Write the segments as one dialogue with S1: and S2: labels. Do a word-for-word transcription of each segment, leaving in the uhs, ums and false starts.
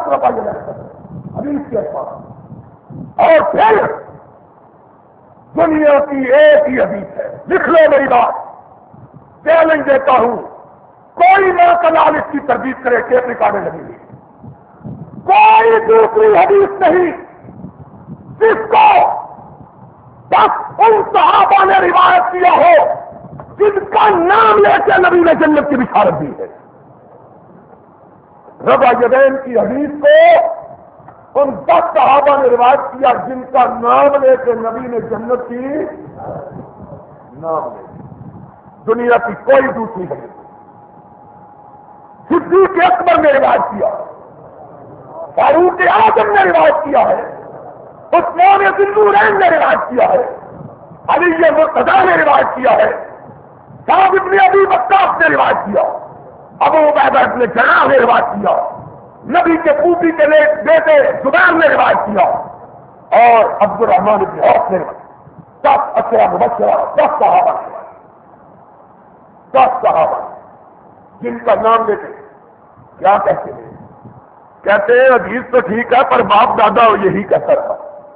S1: بات رفع جائے حدیث کے الفاظ، اور پھر دنیا کی ایک ہی حدیث ہے، لکھ لو میری بات، چیلنج دیتا ہوں، کوئی نہ کلال اس کی تردید کرے ٹیپ ریکارڈیں لگی ہوئی، کوئی دوسری حدیث نہیں جس کو بس ان صحابہ نے روایت کیا ہو جن کا نام لے کے نبی نے جنت کی بشارت دی ہے۔ رفع یدین کی حدیث کو ان دس صحابہ نے روایت کیا جن کا نام لے کے نبی نے جنت کی نام لے کے، دنیا کی کوئی دوسری حدیث نہیں۔ صدیق اکبر نے روایت کیا، فاروق اعظم نے روایت کیا ہے، عثمان ذی النورین نے روایت کیا ہے، علی مرتضیٰ نے روایت کیا ہے، سعد بن ابی وقاص نے روایت کیا، ابو عبیدہ بن جراح نے روایت کیا، نبی کے پوتی کے بیٹے زبیر نے روایت کیا، اور عبد الرحمن بن عوف نے روایت کیا۔ دس عشرہ مبشرہ، دس صحابہ نے روایت کیا، دس صحابہ جن کا نام لیتے کیا کہتے ہیں؟ کہتے ہیں حدیث تو ٹھیک ہے پر باپ دادا یہی کہتا تھا،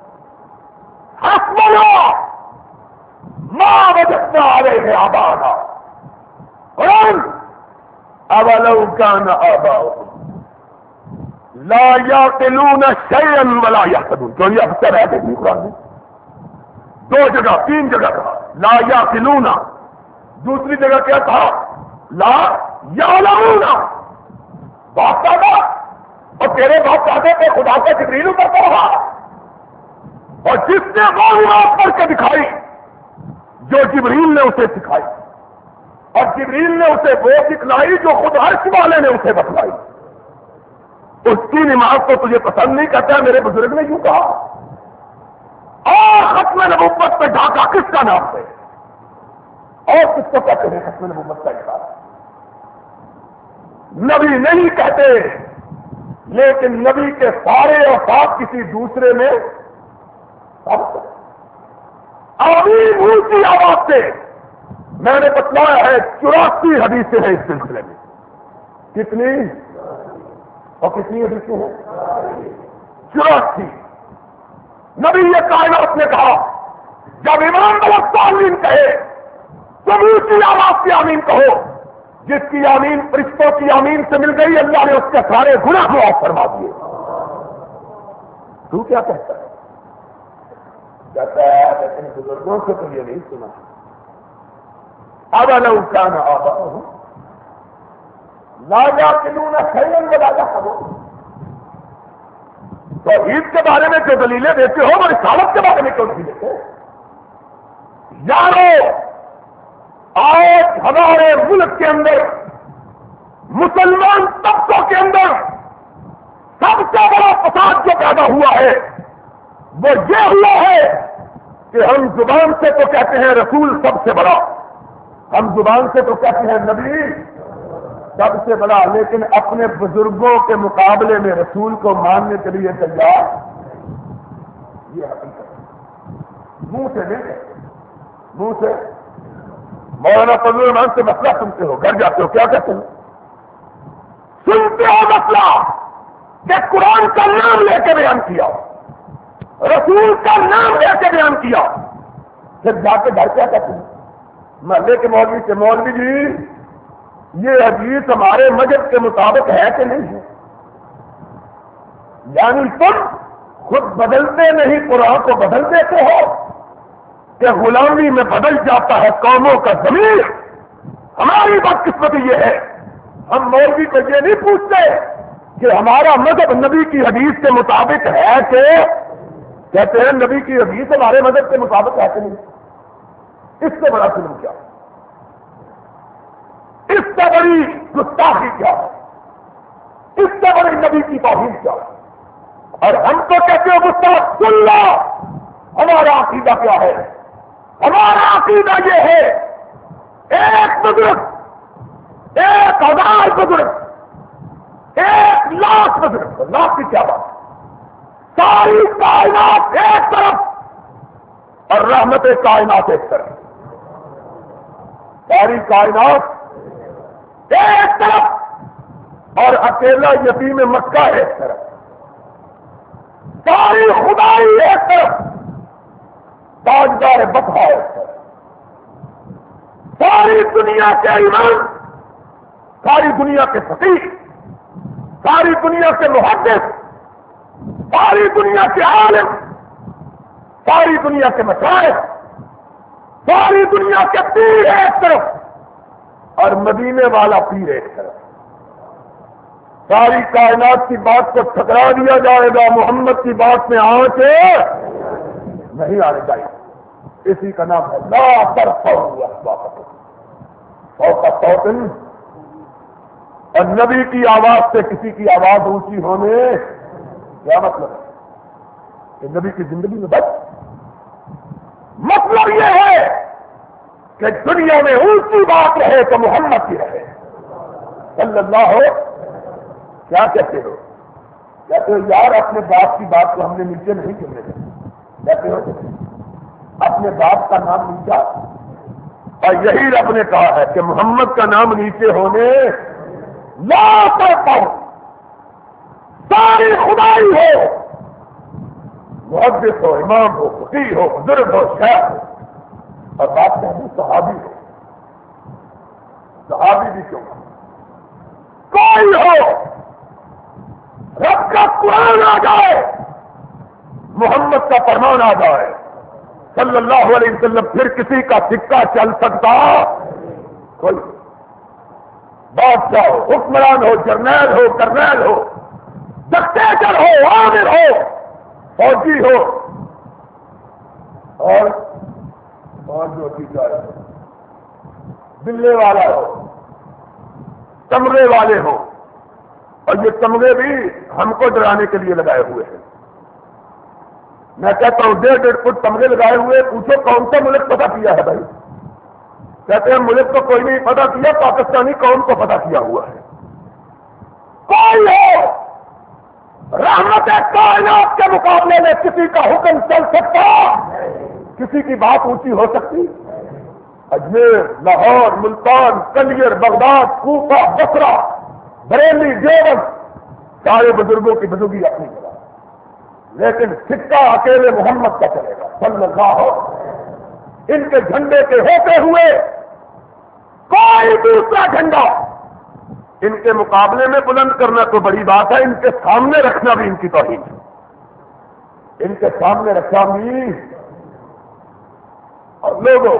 S1: حسبنا ما وجدنا علیہ آباءنا، قرآن اولو کان آباؤہم لا یعقلون شیئا ولا یہتدون۔ تو یہ افسر ہے کہ قرآن میں دو جگہ تین جگہ کہا لا یعقلون، دوسری جگہ کیا کہا لا یعلمون۔ باپ دادا اور تیرے باپ دادے پہ خدا کا جبریل اترتا رہا، اور جس نے وہ نماز پڑھ کے دکھائی جو جبریل نے اسے سکھائی، اور جبریل نے اسے وہ دکھلائی جو خود عرش والے نے اسے بتلائی، اس کی نماز تو تجھے پسند نہیں کرتا ہے، میرے بزرگ نے یوں کہا۔ اور ختم نبوت پہ ڈھاکہ کس کا نام ہے؟ اور کس کو کہتے ہیں ختم نبوت کا انکار؟ نبی نہیں کہتے، لیکن نبی کے سارے اوصاف کسی دوسرے میں آمین اونچی آواز سے میں نے بتلایا ہے چوراسی حدیثیں ہیں اس سلسلے میں۔ کتنی اور کتنی حدیثیں ہیں؟ چوراسی۔ نبی یہ کائنات نے کہا جب امام ملک آمین کہے تم اونچی آواز سے آمین کہو، جس کی آمین فرشتوں کی آمین سے مل گئی اللہ نے اس کے سارے گناہ معاف فرما دیے۔ تو کیا کہتا ہے؟ کہتا ہے لیکن بزرگوں سے تو یہ نہیں سنا۔ اولو کان آباؤہم لا یعقلون شیئا ولا یہتدون۔ توحید کے بارے میں جو دلیلیں دیتے ہو وہ رسالت کے بارے میں کیوں نہیں دیتے؟ یارو آج ہمارے ملک کے اندر مسلمان طبقوں کے اندر سب سے بڑا فساد جو پیدا ہوا ہے وہ یہ ہوا ہے کہ ہم زبان سے تو کہتے ہیں رسول سب سے بڑا، ہم زبان سے تو کہتے ہیں نبی سب سے بڑا، لیکن اپنے بزرگوں کے مقابلے میں رسول کو ماننے کے لیے تیار یہ حقیقت ہے۔ منہ سے نہیں کہتے، منہ سے مولانا فضل الرحمان سے مسئلہ سنتے ہو، گھر جاتے ہو کیا کہتے ہیں؟ سنتے ہو مسئلہ کہ قرآن کا نام لے کے بیان کیا، رسول کا نام لے کے بیان کیا، پھر جا کے گھر کیا کہتے ہیں؟ محلے کے مولوی سے مولوی جی یہ حدیث ہمارے مذہب کے مطابق ہے کہ نہیں ہے؟ یعنی تم خود بدلتے نہیں قرآن کو بدل دیتے ہو کہ غلامی میں بدل جاتا ہے قوموں کا ضمیر۔ ہماری بدقسمتی یہ ہے ہم مولوی کو یہ نہیں پوچھتے کہ ہمارا مذہب نبی کی حدیث کے مطابق ہے کہ، کہتے ہیں نبی کی حدیث ہمارے مذہب کے مطابق ہے کہ نہیں۔ اس سے بڑا ظلم کیا، اس سے بڑی گستاخی کیا، اس سے بڑی نبی کی توہین کیا؟ اور ہم تو کہتے ہو گستاخ سن لو ہمارا عقیدہ کیا ہے۔ ہمارا عقیدہ یہ ہے ایک بزرگ، ایک ہزار بزرگ، ایک لاکھ بزرگ، لاکھ کی کیا بات، ساری کائنات ایک طرف اور رحمت کائنات ایک طرف، ساری کائنات ایک طرف اور اکیلا یتیم مکہ ایک طرف۔ ساری خدائی ایک طرف، تاجدار بطحا ایک طرف، ساری دنیا کے ایمان، ساری دنیا کے فقیہ، ساری دنیا کے محدث، ساری دنیا کے عالم، ساری دنیا کے مشائخ، ساری دنیا کے پیر ایک طرف اور مدینے والا پیر ایک طرف. ساری کائنات کی بات کو ٹھکرا دیا جائے گا، محمد کی بات میں آنچ نہیں آنے چاہیے. اسی کا نام ہے لا ترفعوا اصواتکم فوق صوت، اور نبی کی آواز سے کسی کی آواز اونچی ہونے کیا مطلب ہے کہ نبی کی زندگی میں بس مطلب یہ ہے کہ دنیا میں اونچی بات رہے تو محمد کی رہے صلی اللہ ہو. کیا کہتے ہو؟ کہتے ہو یار اپنے باپ کی بات کو ہم نے نیچے نہیں کرنے دیں. کہتے ہو اپنے باپ کا نام نیچا، اور یہی رب نے کہا ہے کہ محمد کا نام نیچے ہونے لا ترفعوا. ساری خدائی ہو، محدث ہو، امام ہو، فقیہ ہو، بزرگ ہو، شیخ ہو، اور بات کہتے صحابی ہو، صحابی بھی کیوں کوئی ہو، رب کا قرآن آ جائے، محمد کا فرمان آ جائے صلی اللہ علیہ وسلم، پھر کسی کا سکہ چل سکتا کوئی؟ بادشاہ ہو، حکمران ہو، جرنیل ہو، کرنیل ہو، ڈکٹیٹر ہو، عامر ہو، فوجی ہو، اور اور جو ٹھیکا ہے بلے والا ہو، کمرے والے ہو، اور یہ کمرے بھی ہم کو ڈرانے کے لیے لگائے ہوئے ہیں. میں کہتا ہوں ڈیڑھ ڈیڑھ فٹ کمرے لگائے ہوئے، پوچھو کون سا ملک پتہ کیا ہے بھائی؟ کہتے ہیں ملک کو کوئی نہیں پتہ کیا، پاکستانی قوم کو پتہ کیا ہوا ہے. کوئی ہو، رحمت کائنات کے مقابلے میں کسی کا حکم چل سکتا، کسی کی بات اونچی ہو سکتی؟ Ajmer, Lahore, Multan, Kaliyar, Baghdad, Kufa, Basra, Bareilly, Deoband, سارے بزرگوں کی بزرگی اپنی جگہ، لیکن سکہ اکیلے محمد کا چلے گا صلی اللہ ہو. ان کے جھنڈے کے ہوتے ہوئے کوئی دوسرا جھنڈا ان کے مقابلے میں بلند کرنا تو بڑی بات ہے، ان کے سامنے رکھنا بھی ان کی توہین ہے. ان کے سامنے رکھا بھی. اور لوگوں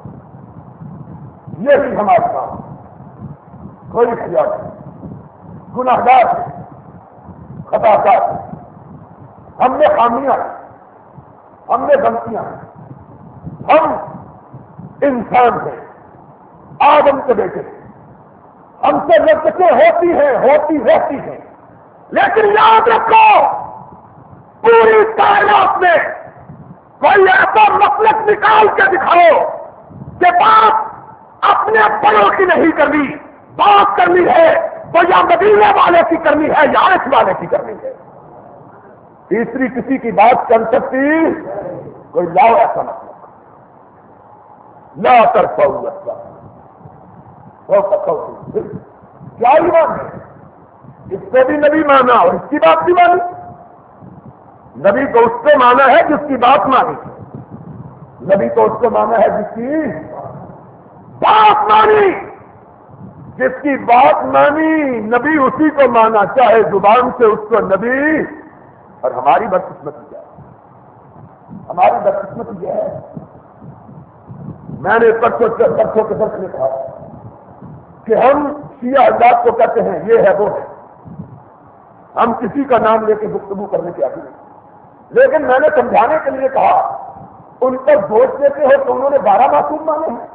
S1: یہی ہمارا کام، کوئی خیال نہیں، گناہگار خطا کار، ہم نے خامیاں، ہم نے غلطیاں، ہم انسان ہیں، آدم کے بیٹے ہیں، ہم سے لذتیں ہوتی ہیں، ہوتی رہتی ہیں، لیکن یاد رکھو پوری کائنات میں کوئی ایسا مسلک نکال کے دکھاؤ کہ بات اپنے بڑوں کی نہیں کرنی، بات کرنی ہے تو یا مدینے والے کی کرنی ہے یا عرش والے کی کرنی ہے. تیسری کسی کی بات کر سکتی کوئی؟ لاؤ ایسا مطلب لا ترفعوا اصواتکم. کیا ایمان ہے؟ اس کو بھی نبی مانا اور اس کی بات بھی مانی. نبی کو اس کو مانا ہے جس کی بات مانی، نبی کو اس کو مانا ہے جس کی بات مانی. جس کی بات مانی نبی اسی کو مانا، چاہے زبان سے اس کو نبی. اور ہماری بدقسمتی کیا ہے؟ ہماری بدقسمتی یہ ہے، میں نے پرسوں پرسوں کے درس میں کہا کہ ہم شیعہ حضرات کو کہتے ہیں یہ ہے وہ ہے، ہم کسی کا نام لے کے گفتگو کرنے کے عادی نہیں، لیکن میں نے سمجھانے کے لیے کہا ان پر دوش دیتے ہو تو انہوں نے بارہ معصوم مانے ہیں،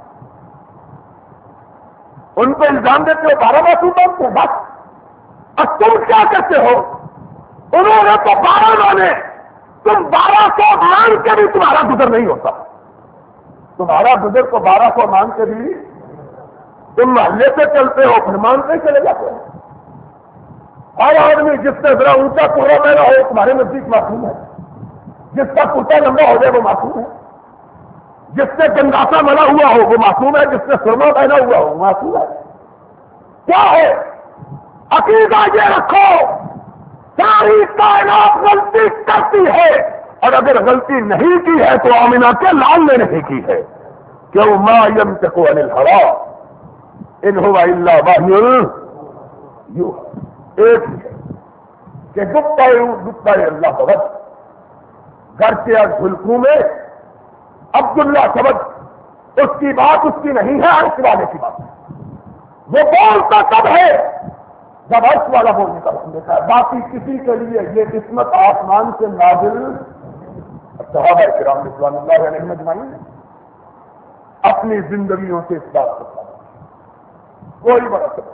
S1: ان کو الزام دیتے ہو بارہ معصوم مانتے ہیں بس. اور تم کیا کہتے ہو؟ انہوں نے تو بارہ مانے، تم بارہ سو مان کے بھی تمہارا گزر نہیں ہوتا. تمہارا گزر تو بارہ سو مان کے بھی، تم محلے سے چلتے ہو پھر مانتے چلے جاتے ہو. ہر آدمی جس سے ذرا اونچا کوڑا میرا ہو تمہارے نزدیک معصوم ہے، جس کا کرتا لمبا ہو جائے وہ معصوم ہے، جس سے گنداسا ملا ہوا ہو وہ معصوم ہے، جس سے سرما پہنا ہوا ہو وہ معصوم ہے. کیا ہے عقیدہ؟ یہ رکھو ساری کائنات غلطی کرتی ہے، اور اگر غلطی نہیں کی ہے تو آمنہ کے لال نے نہیں کی ہے، کیوں ما ینطق عن الہوی ان هو الا وحی یوحی. ایک ہی ہے کہ دکھتا دکھتا اللہ سبق گھر کے جھلکوں میں عبداللہ سبق اس کی بات اس کی نہیں ہے، عرش والے کی بات. وہ بولتا کب ہے جب عرش والا بولنے کا حکم دیتا ہے، باقی کسی کے لیے یہ قسمت آسمان سے نازل. صحابہ کرام رضوان اللہ علیہم اجمعین نے اپنی زندگیوں سے اس بات کو کہا، کوئی بڑا سبب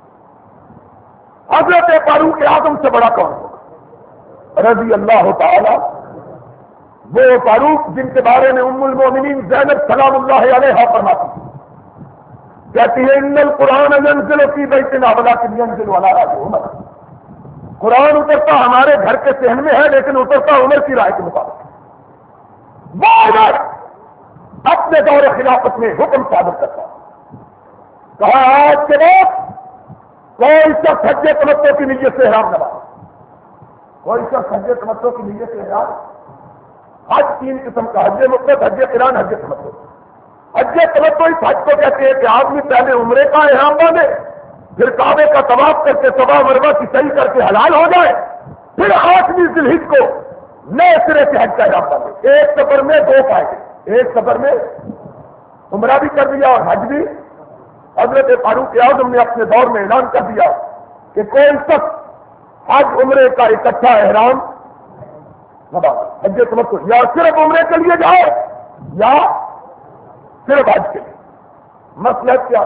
S1: حضرت فاروق اعظم سے بڑا کون ہوگا رضی اللہ تعالی. وہ فاروق جن کے بارے میں ام المومنین زینب سلام اللہ علیہا فرماتی کہتی ہے ان القرآن ينزل فی بیتنا ولکن ينزل علی رأس عمر. قرآن اترتا ہمارے گھر کے صحن میں ہے لیکن اترتا عمر کی رائے کے مطابق. وہ عمر اپنے دور خلافت میں حکم صادر کرتا، کہا آج کے بعد کوئی شخص حج تمتع کی نیت سے احرام نہ باندھے. کوئی شخص حج تمتع کی نیت سے احرام. حج تین قسم کا، حج مفرد، حج قران، حج تمتع. حج تمتع اس حج کو کہتے ہیں کہ آدمی پہلے عمرے کا احرام باندھے، پھر کعبے کا طواف کر کے صفا مروہ کی صحیح کر کے حلال ہو جائے، پھر آٹھویں ذی الحجہ کو نئے سرے سے حج کا احرام باندھے. ایک سفر میں دو فائدے، ایک سفر میں عمرہ بھی کر دیا اور حج بھی. حضرت فاروق اعظم نے اپنے دور میں اعلان کر دیا کہ کوئی شخص حج عمرے کا اکٹھا احرام نہ باندھے. حج تمتع یا صرف عمرے کے لیے جائے یا صرف حج کے لیے. مصلحت کیا؟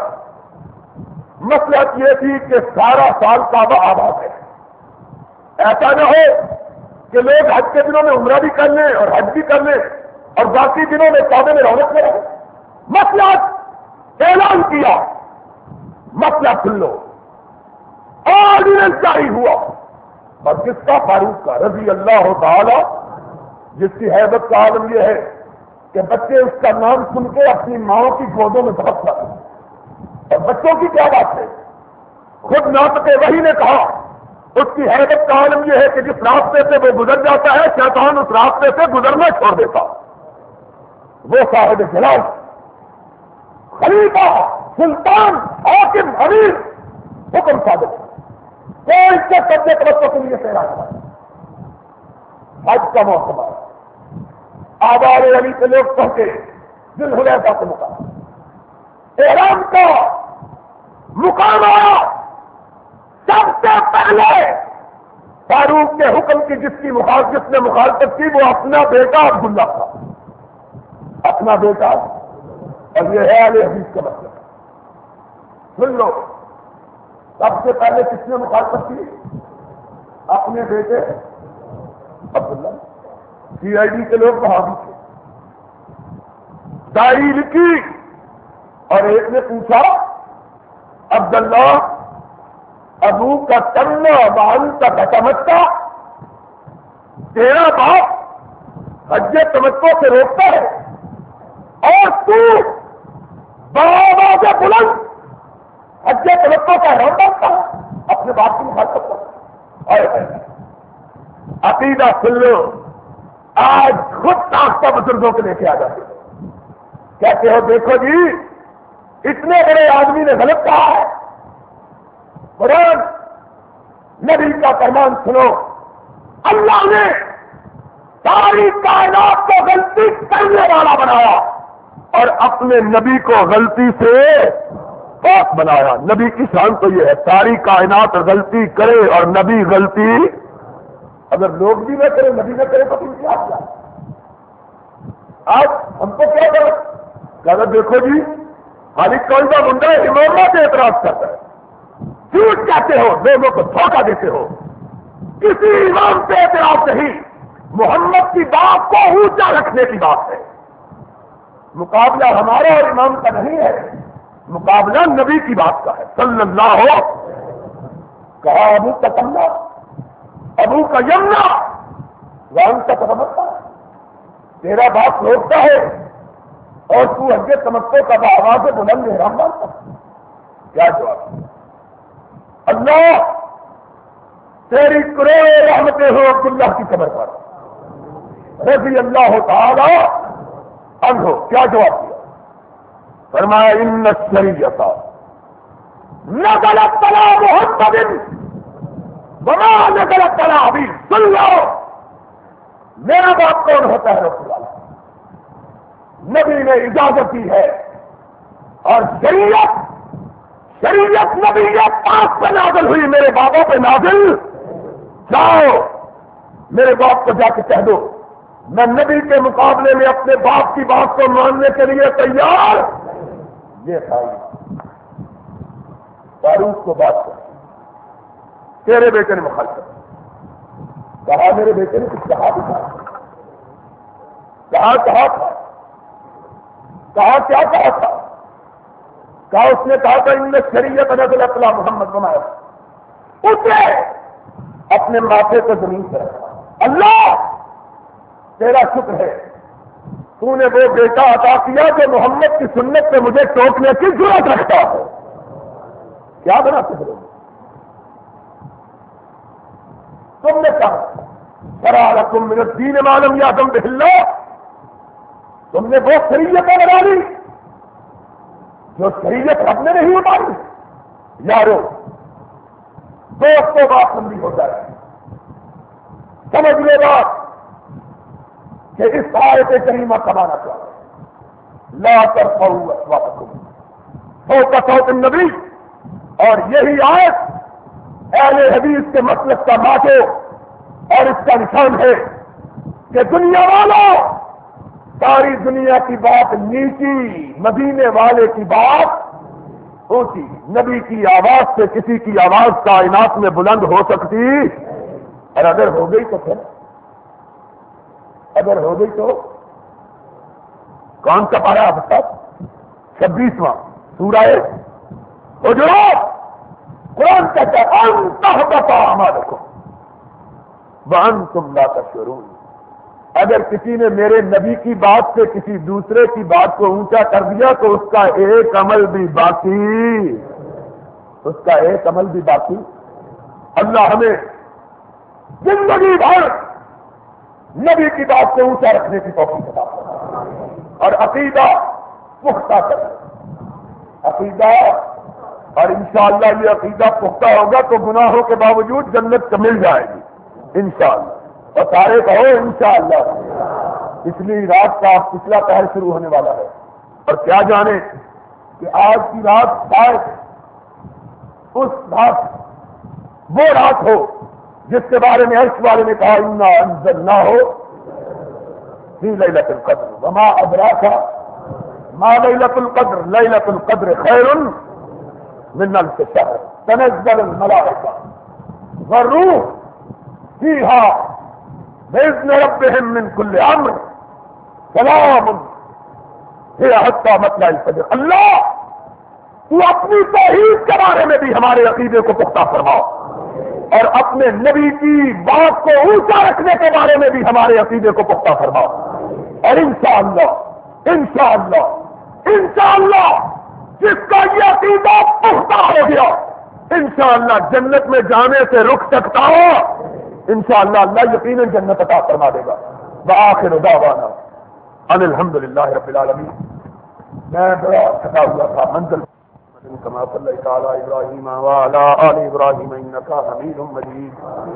S1: مصلحت یہ تھی کہ سارا سال کعبہ آباد ہے. ایسا نہ ہو کہ لوگ حج کے دنوں میں عمرہ بھی کر لیں اور حج بھی کر لیں اور باقی دنوں میں کعبے میں رونق میں رہے. مصلحت اعلان کیا، مسئلہ کھل لو. آرڈیننس جاری ہوا اور کس کا؟ فاروق کا رضی اللہ تعالی، جس کی حیبت کا عالم یہ ہے کہ بچے اس کا نام سن کے اپنی ماؤں کی گودوں میں دبک جاتے ہیں. اور بچوں کی کیا بات ہے، خود ناطق وحی نے کہا اس کی حیبت کا عالم یہ ہے کہ جس راستے سے وہ گزر جاتا ہے شیطان اس راستے سے گزرنا چھوڑ دیتا. وہ صاحب جلال، خلیفہ، سلطان، حاکم، امیر، حکم صادر کوئی سے سبزے توجہ کے لیے تیار ہوا. حج کا موسم آیا، آبار علی کے لوگ پہنچے ذی الحلیفہ کے مقام. احرام کا مقام آیا. سب سے پہلے فاروق کے حکم کی جس کی مخالفت نے مخالفت کی وہ اپنا بیٹا عبداللہ تھا. اپنا بیٹا، اور یہ ہے اہل حدیث کا مطلب. سن لو، سب سے پہلے کس نے مخالفت کی؟ اپنے بیٹے عبداللہ. سی آئی ڈی کے لوگ وہاں بھی تھے. ڈائری لکھی اور ایک نے پوچھا عبداللہ ابو کا تنہ بان کا تمتع، تیرا باپ حج تمتع سے روکتا ہے اور تو بابا سے بلند حج تمتع کا احرام باندھتا ہے. اپنے باپ کی مخالفت کرتا ہے. عقیدہ سن لو، آج خود تاختہ بزرگوں کے لے کے آ جاتے ہیں. کہتے ہو دیکھو جی اتنے بڑے آدمی نے غلط کہا ہے. قرآن نبی کا فرمان سنو، اللہ نے ساری کائنات کو غلطی کرنے والا بنایا اور اپنے نبی کو غلطی سے پاک بنایا. نبی کی شان تو یہ ہے ساری کائنات غلطی کرے اور نبی غلطی، اگر لوگ بھی نہ کرے نبی نہ کرے تو پھر کیا کیا؟ آج ہم کو کیا کرو کہ دیکھو جی خالد کون سا بندہ امامہ سے اعتراض کرتا ہے، جھوٹ کہتے ہو، لوگوں کو دھوکہ دیتے ہو. کسی امام سے اعتراض نہیں، محمد کی بات کو اونچا رکھنے کی بات ہے. مقابلہ ہمارا اور امام کا نہیں ہے، مقابلہ نبی کی بات کا ہے صلی اللہ ہو. کہا ابو کا تمنا، ابو کا یمنا، وان کا تمتع، تیرا باپ روکتا ہے اور تو حج تمتع کا آواز بلند احرام باندھتا. کیا جواب؟ اللہ تیری کروڑوں رحمتیں ہو عبداللہ کی قبر پر رضی اللہ تعالی عنہ. کیا جواب دیا؟ فرمایا ان الشریعۃ نزلت علی محمد وما نزلت علی ابی. سن لو، میرا باپ کون ہوتا ہے؟ رسول اللہ. نبی نے اجازت دی ہے اور شریعت شریعت نبی پاک پہ نازل ہوئی، میرے بابا پہ نازل. جاؤ میرے باپ کو جا کے کہہ دو میں نبی کے مقابلے میں اپنے باپ کی بات کو ماننے کے لیے تیار. یہ تھا فاروق کو بات کر، تیرے بیٹے نے مخالفت کہا. میرے بیٹے نے کچھ کہا بھی تھا؟ کہا کہا تھا کہا کیا کہا تھا؟ کہا اس نے کہا تھا ان شریعت نزلت علی محمد بنایا. اس نے اپنے ماتھے کو زمین سے رکھا. اللہ تیرا شکر ہے تو نے وہ بیٹا عطا کیا جو محمد کی سنت پہ مجھے ٹوکنے کی ضرورت رکھتا ہے. کیا بنا سکتے تم نے کہا شرع لکم من الدین ما لم یأذن بہ اللہ. تم نے وہ شریعتیں بنا لی جو شریعت رب نے نہیں اتاری. یارو دوستوں بات لمبی ہو جائے، سمجھ لے بات کہ اس آیت کریمہ کا معنی کیا ہے. لا ترفعوا اصواتکم فوق صوت النبی. اور یہی آیت اہل حدیث کے مسلک کا ماتو اور اس کا نشان ہے کہ دنیا والوں ساری دنیا کی بات نیچی، مدینے والے کی بات اونچی. نبی کی آواز سے کسی کی آواز کائنات میں بلند ہو سکتی، اور اگر ہو گئی تو پھر اگر ہو گئی تو کون سا پارا اب تک؟ چھبیسواں سورہ حجرات. قرآن کہتا ہے ان تحبط اعمالکم وانتم لا تشعرون. اگر کسی نے میرے نبی کی بات سے کسی دوسرے کی بات کو اونچا کر دیا تو اس کا ایک عمل بھی باقی اس کا ایک عمل بھی باقی. اللہ ہمیں زندگی بھر نبی کی بات کو اونچا رکھنے کی توفیق عطا فرمائے اور عقیدہ پختہ کرے. عقیدہ اور انشاءاللہ یہ عقیدہ پختہ ہوگا تو گناہوں کے باوجود جنت مل جائے گی انشاءاللہ. اور سارے کہو انشاءاللہ. پچھلی رات کا پچھلا پہر شروع ہونے والا ہے اور کیا جانے کہ آج کی رات شاید اس رات وہ رات ہو جس کے بارے میں عرش والے نے کہا انا انزلناہ فی لیلۃ القدر وما ادراک ما لیلۃ القدر لیلۃ القدر خیر من الف شہر تنزل الملائکہ والروح فیہا بإذن ربهم من كل امر سلام هي حتى مطلع الفجر. اللہ تو اپنی توحید کے بارے میں بھی ہمارے عقیدے کو پختہ فرماؤ اور اپنے نبی کی بات کو اونچا رکھنے کے بارے میں بھی ہمارے عقیدے کو پختہ فرماؤ. اور انشاءاللہ انشاءاللہ انشاءاللہ جس کا یہ عقیدہ پختہ ہو گیا انشاءاللہ جنت میں جانے سے رک سکتا ہو. انشاءاللہ اللہ یقیناً جنت عطا فرما دے گا. وآخر دعوانا ان الحمدللہ رب العالمین. میں بڑا تھکا ہوا تھا. منزل كما صليت على ابراہیم وعلى آل ابراہیم انك حمید مجید.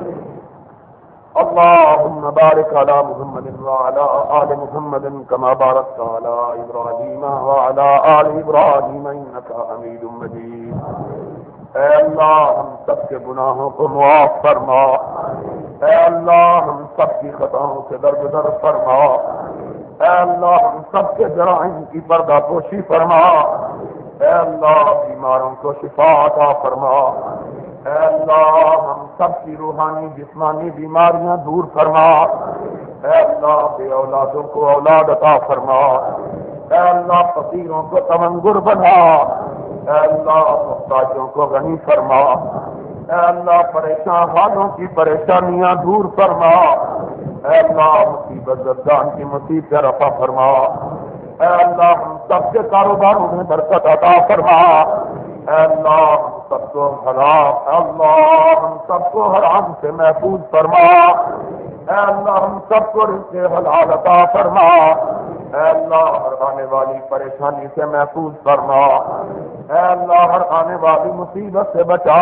S1: اللهم بارك على محمد وعلى آل محمد كما باركت على ابراہیم وعلى آل ابراہیم انك حمید مجید. اے اللہ ہم سب کے گناہوں کو معاف فرما. اے اللہ ہم سب کی خطاؤں سے درگزر فرما. اے اللہ ہم سب کے جرائم کی پردہ پوشی فرما. اے اللہ بیماروں کو شفا عطا فرما. اے اللہ ہم سب کی روحانی جسمانی بیماریاں دور فرما. اے اللہ بے اولادوں کو اولاد عطا فرما. اے اللہ فقیروں کو تمنگر بنا. اے اللہ محتاجوں کو غنی فرما. اے اللہ پریشان حالوں کی پریشانیاں دور فرما. اے اللہ مصیبت زدگان کی مصیبت رفع فرما. اے اللہ ہم سب کے کاروباروں میں برکت عطا فرما. اے اللہ سب کو حرام اللہ ہم سب کو حرام سے محفوظ فرما، اے اللہ ہم سب کو رزق حلال عطا فرما، اے اللہ ہر آنے والی پریشانی سے محفوظ فرما، اے اللہ ہر آنے والی مصیبت سے بچا،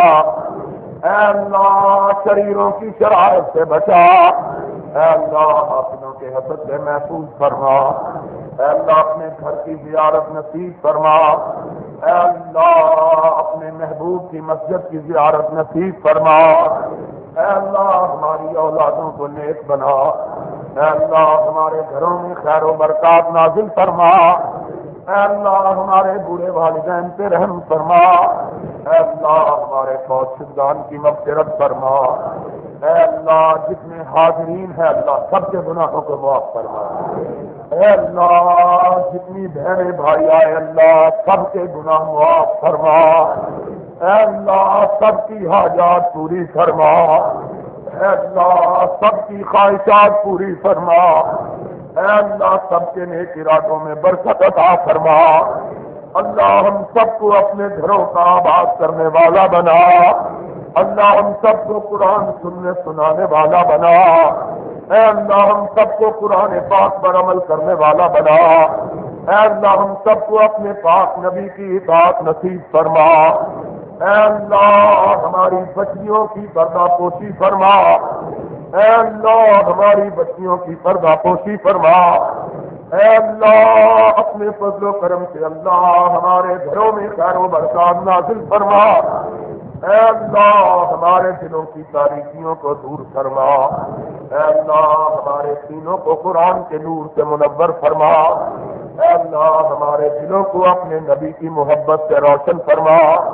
S1: اے اللہ شریروں کی شرارت سے بچا، اے اللہ حاصلوں کے حسد سے محفوظ فرما، اے اللہ اپنے گھر کی زیارت نصیب فرما، اے اللہ اپنے محبوب کی مسجد کی زیارت نصیب فرما، اے اللہ ہماری اولادوں کو نیک بنا، اے اللہ ہمارے گھروں میں خیر و برکات نازل فرما، اے اللہ ہمارے بوڑھے والدین پہ رحم فرما، اے اللہ ہمارے فوت شدگان کی مغفرت فرما، اے اللہ جتنے حاضرین ہیں اللہ سب کے گناہوں کو معاف فرما، اے اللہ جتنی بہنیں بھائی آئے اللہ سب کے گناہ معاف فرما، اے اللہ سب کی حاجات پوری فرما، اے اللہ سب کی خواہشات پوری فرما، اے اللہ سب کے نیک ارادوں میں برکت عطا فرما، اللہ ہم سب کو اپنے گھروں کا آباد کرنے والا بنا، اللہ ہم سب کو قرآن سننے سنانے والا بنا، اے اللہ ہم سب کو قرآن پاک پر عمل کرنے والا بنا، اے اللہ ہم سب کو اپنے پاک نبی کی اطاعت نصیب فرما، اے اللہ ہماری بچیوں کی پردہ پوشی فرما، اے اللہ ہماری بچیوں کی پردہ پوشی فرما، اے اللہ اپنے فضل و کرم سے اللہ ہمارے گھروں میں خیر و برکات نازل فرما، اے اللہ ہمارے دلوں کی تاریکیوں کو دور فرما، اے اللہ ہمارے سینوں کو قرآن کے نور سے منور فرما، اے اللہ ہمارے دلوں کو اپنے نبی کی محبت سے روشن فرما،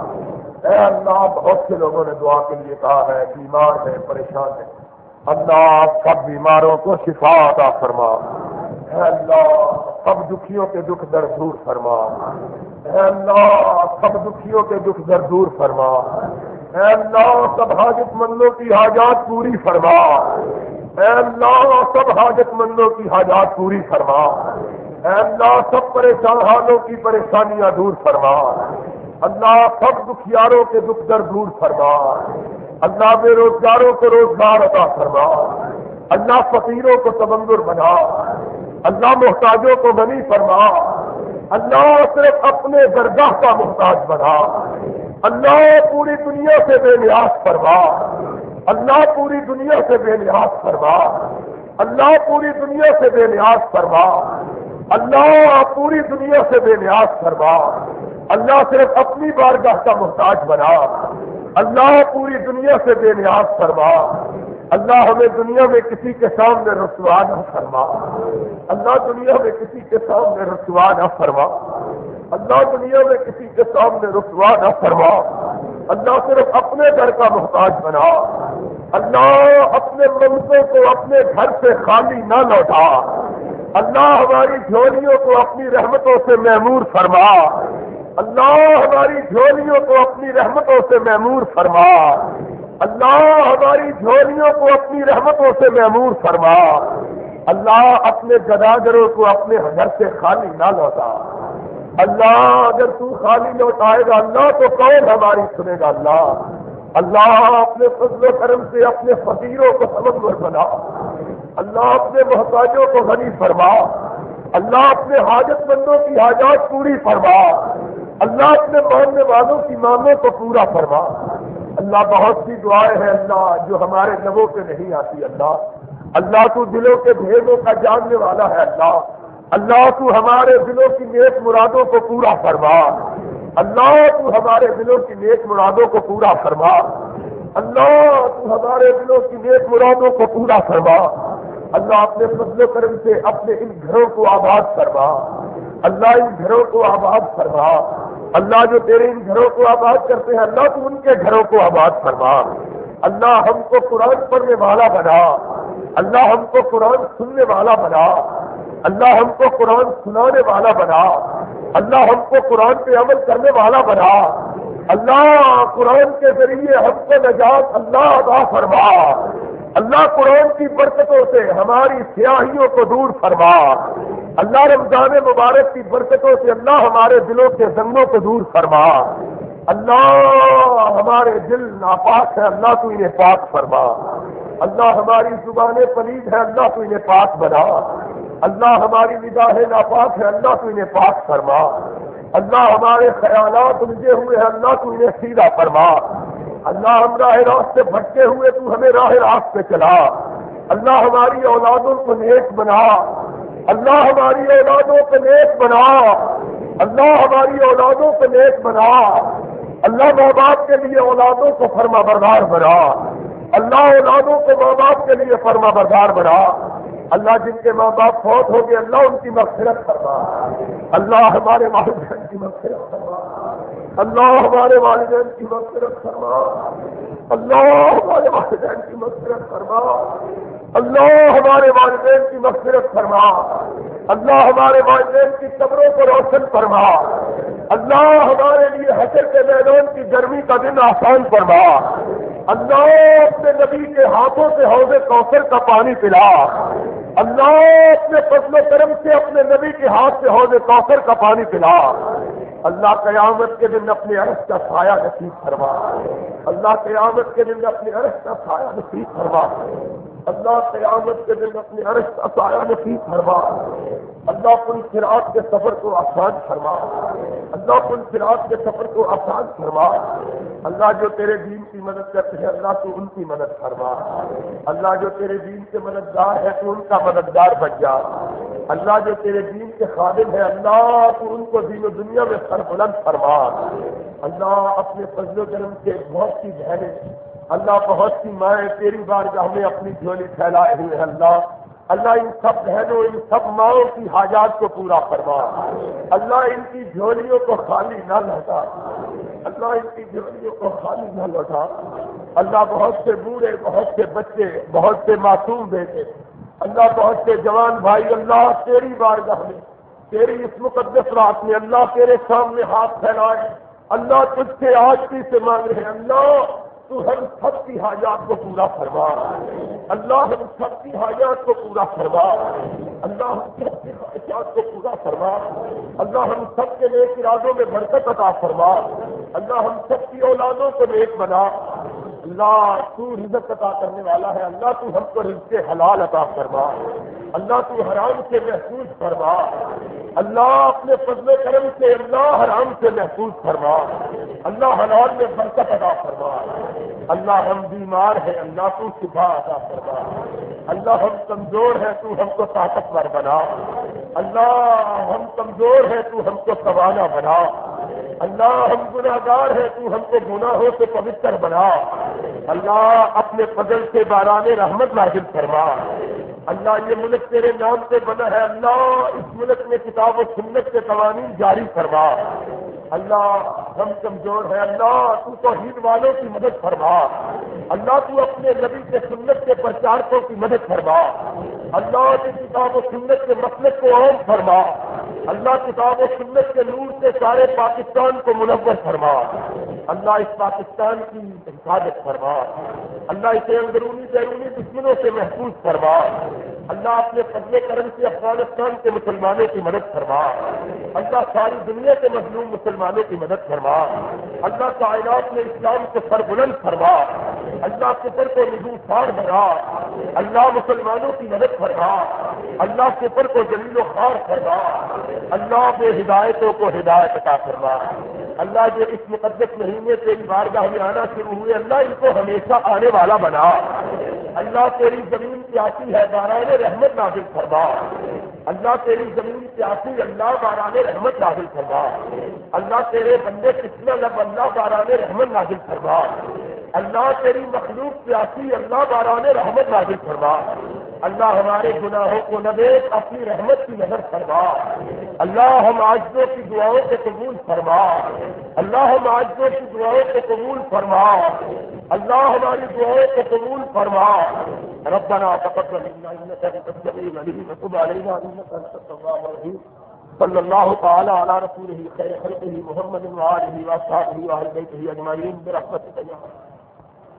S1: اے اللہ بہت سے لوگوں نے دعا کے لیے کہا ہے بیمار ہے پریشان ہے، اللہ سب بیماروں کو شفا عطا فرما، اے اللہ سب دکھیوں کے دکھ درد دور فرما، اے اللہ سب دکھیوں کے دکھ درد دور فرما، اے اللہ سب حاجت مندوں کی حاجات پوری فرما، اے اللہ سب حاجت مندوں کی حاجات پوری فرما، اے اللہ سب پریشان حالوں کی پریشانیاں دور فرما، اللہ سب دکھیاروں کے دکھ درد دور فرما، اللہ بے روزگاروں کو روزگار عطا فرما، اللہ فقیروں کو تبندر بنا، اللہ محتاجوں کو غنی فرما، اللہ صرف اپنے درگاہ کا محتاج بنا، اللہ پوری دنیا سے بے نیاز فرما، اللہ پوری دنیا سے بے نیاز فرما، اللہ پوری دنیا سے بے نیاز فرما، اللہ پوری دنیا سے بے نیاز فرما، اللہ صرف اپنی بارگاہ کا محتاج بنا، اللہ پوری دنیا سے بے نیاز فرما، اللہ ہمیں دنیا میں کسی کے سامنے رسوا نہ فرما، اللہ دنیا میں کسی کے سامنے رسوا نہ فرما، اللہ دنیا میں کسی کے سامنے رسوا نہ فرما، اللہ صرف اپنے گھر کا محتاج بنا، اللہ اپنے منصوں کو اپنے گھر سے خالی نہ لوٹا، اللہ ہماری جھولیوں کو اپنی رحمتوں سے معمور فرما، اللہ ہماری جھولیوں کو اپنی رحمتوں سے معمور فرما، اللہ ہماری جھولیوں کو اپنی رحمتوں سے معمور فرما، اللہ اپنے گداگروں کو اپنے گھر سے خالی نہ لوٹا، اللہ اگر تو خالی لوٹائے گا اللہ تو کون ہماری سنے گا، اللہ اللہ اپنے فضل و کرم سے اپنے فقیروں کو سمجھ بنا، اللہ اپنے محتاجوں کو غنی فرما، اللہ اپنے حاجت مندوں کی حاجات پوری فرما، اللہ اپنے ماننے والوں کی مانگوں کو پورا فرما، اللہ بہت سی دعائیں ہیں اللہ جو ہمارے لبوں پہ نہیں آتی، اللہ اللہ تو دلوں کے بھیدوں کا جاننے والا ہے، اللہ اللہ تو ہمارے دلوں کی نیک مرادوں کو پورا فرما، اللہ تو ہمارے دلوں کی نیک مرادوں کو پورا فرما، اللہ تو ہمارے دلوں کی نیک مرادوں کو پورا فرما، اللہ اپنے فضل و کرم سے اپنے ان گھروں کو آباد فرما، اللہ ان گھروں کو آباد فرما، اللہ جو تیرے ان گھروں کو آباد کرتے ہیں اللہ تو ان کے گھروں کو آباد فرما، اللہ ہم کو قرآن پڑھنے والا بنا، اللہ ہم کو قرآن سننے والا بنا، اللہ ہم کو قرآن سنانے والا بنا، اللہ ہم کو قرآن پہ عمل کرنے والا بنا، اللہ قرآن کے ذریعے ہم کو نجات اللہ عطا فرما، اللہ قرآن کی برکتوں سے ہماری سیاہیوں کو دور فرما، اللہ رمضان مبارک کی برکتوں سے اللہ ہمارے دلوں کے زنگوں کو دور فرما، اللہ ہمارے دل ناپاک ہے، اللہ تو انہیں پاک فرما۔ اللہ ہماری زبانیں پلید ہے، اللہ تو انہیں پاک بنا۔ اللہ ہماری نگاہیں ناپاک ہے، اللہ تو انہیں پاک فرما۔ اللہ ہمارے خیالات الجھے ہوئے ہیں، اللہ تو انہیں سیدھا فرما۔ اللہ ہم راہ راست سے بھٹکے ہوئے، تو ہمیں راہ راست پہ چلا۔ اللہ ہماری اولادوں کو نیک بنا۔ اللہ ہماری اولادوں کو نیک بنا۔ اللہ ہماری اولادوں کو نیک بنا۔ اللہ ماں باپ کے لیے اولادوں کو فرما بردار بنا۔ اللہ اولادوں کو ماں باپ کے لیے فرما بردار بنا۔ اللہ جن کے ماں باپ فوت ہو گئے، اللہ ان کی مغفرت فرما۔ اللہ ہمارے والدین کی مغفرت فرما۔ اللہ ہمارے والدین کی مغفرت فرما۔ اللہ ہمارے والدین کی مغفرت فرما۔ اللہ ہمارے والدین کی مغفرت فرما۔ اللہ ہمارے والدین کی قبروں کو روشن فرما۔ اللہ ہمارے لیے حشر کے میدان کی گرمی کا دن آسان فرما۔ اللہ اپنے نبی کے ہاتھوں سے حوض کوثر کا پانی پلا۔ اللہ اپنے فضل و کرم سے اپنے نبی کے ہاتھ سے حوض کوثر کا پانی پلا۔ اللہ قیامت کے دن اپنے عرش کا سایہ نصیب فرما۔ اللہ قیامت کے دن اپنے عرش کا سایہ نصیب فرما۔ اللہ قیامت کے دن اپنے عرش کا سایہ نصیب فرما۔ اللہ پل صراط کے سفر کو آسان فرما۔ اللہ پل صراط کے سفر کو آسان فرما۔ اللہ جو تیرے دین کی مدد کرتے ہیں، اللہ تو ان کی مدد فرما۔ اللہ جو تیرے دین کے مددگار ہے، تو ان کا مددگار بن جا۔ اللہ جو تیرے دین کے خادم ہے، اللہ تو ان کو دین و دنیا میں سربلند فرما۔ اللہ اپنے فضل و کرم سے بہت سی بہنیں، اللہ بہت سی مائیں تیری بارگاہ میں اپنی جھولی پھیلائے ہوئے ہیں۔ اللہ اللہ ان سب بہنوں، ان سب ماؤں کی حاجات کو پورا فرما۔ اللہ ان کی جھولیوں کو خالی نہ لوٹا۔ اللہ ان کی جھولیوں کو خالی نہ لوٹا۔ اللہ بہت سے بوڑھے، بہت سے بچے، بہت سے معصوم بیٹے، اللہ بہت سے جوان بھائی، اللہ تیری بارگاہ میں، تیری اس مقدس رات میں، اللہ تیرے سامنے ہاتھ پھیلائے، اللہ تجھ سے آجزی سے مانگ رہے ہیں۔ اللہ تو ہم سب کی حاجات کو پورا فرما۔ اللہ ہم سب کی حاجات کو پورا فرما۔ اللہ ہم سب کی حاجات کو پورا فرما۔ اللہ ہم سب کے نیک ارادوں میں برکت عطا فرما۔ اللہ ہم سب کی اولادوں کو نیک بنا۔ اللہ تو رزق عطا کرنے والا ہے، اللہ تو ہم کو رزق حلال عطا فرما۔ اللہ تو حرام سے محفوظ فرما۔ اللہ اپنے فضل و کرم سے اللہ حرام سے محفوظ فرما۔ اللہ حلال میں برکت عطا فرما۔ اللہ ہم بیمار ہیں، اللہ تو شفا عطا فرما۔ اللہ ہم کمزور ہیں، تو ہم کو طاقتور بنا۔ اللہ ہم کمزور ہیں، تو ہم کو توانا بنا۔ اللہ ہم گناہگار ہیں، تو ہم کو گناہوں سے پوتر بنا۔ اللہ اپنے فضل سے باران رحمت نازل فرما۔ اللہ یہ ملک تیرے نام سے بنا ہے، اللہ اس ملک میں کتاب و سنت کے قوانین جاری فرما۔ اللہ ہم کمزور ہیں، اللہ تو توحید والوں کی مدد فرما۔ اللہ تو اپنے نبی کے سنت کے پرچارکوں کی مدد فرما۔ اللہ کی کتاب و سنت کے مسلک کو عام فرما۔ اللہ کتاب و سنت کے نور سے سارے پاکستان کو منور فرما۔ اللہ اس پاکستان کی حفاظت فرما۔ اللہ اسے اندرونی بیرونی دشمنوں سے محفوظ فرما۔ اللہ اپنے فضل کرم سے افغانستان کے مسلمانوں کی مدد فرما۔ اللہ ساری دنیا کے مظلوم مسلمانوں کی مدد فرما۔ اللہ کائنات میں اسلام کو سربلند فرما۔ اللہ کفر کو نگوسار بنا۔ اللہ مسلمانوں کی مدد فرما۔ اللہ کفر کو ذلیل و خوار فرما۔ اللہ بے ہدایتوں کو ہدایت عطا فرما۔ اللہ جو اس مقدس مہینے سے بارگاہ میں آنا شروع ہوئے، اللہ ان کو ہمیشہ آنے والا بنا۔ اللہ تیری زمین پیاسی ہے، باران رحمت نازل فرما۔ اللہ تیری زمین پیاسی، اللہ باران رحمت نازل فرما۔ اللہ تیرے بندے کتنا لب، اللہ باران رحمت نازل فرما۔ اللہ تیری مخلوق پیاسی، اللہ باران رحمت نازل فرما۔ اللہ ہمارے گناہوں کو نہ دیکھ، اپنی رحمت کی نظر فرما۔ اللہ ہم عاجزوں کی دعاؤں کو قبول فرما۔ اللہ ہم عاجزوں کی دعاؤں کو قبول فرما۔ اللہ ہماری دعاؤں کو قبول فرما۔ ربنا تقبل منا انك انت السميع العليم وتب علينا انك انت التواب الرحيم صلی اللہ تعالی علی رسولہ خیر خلقہ محمد وآلہ وصحبہ واہل بیتہ اجمعین برحمتک یا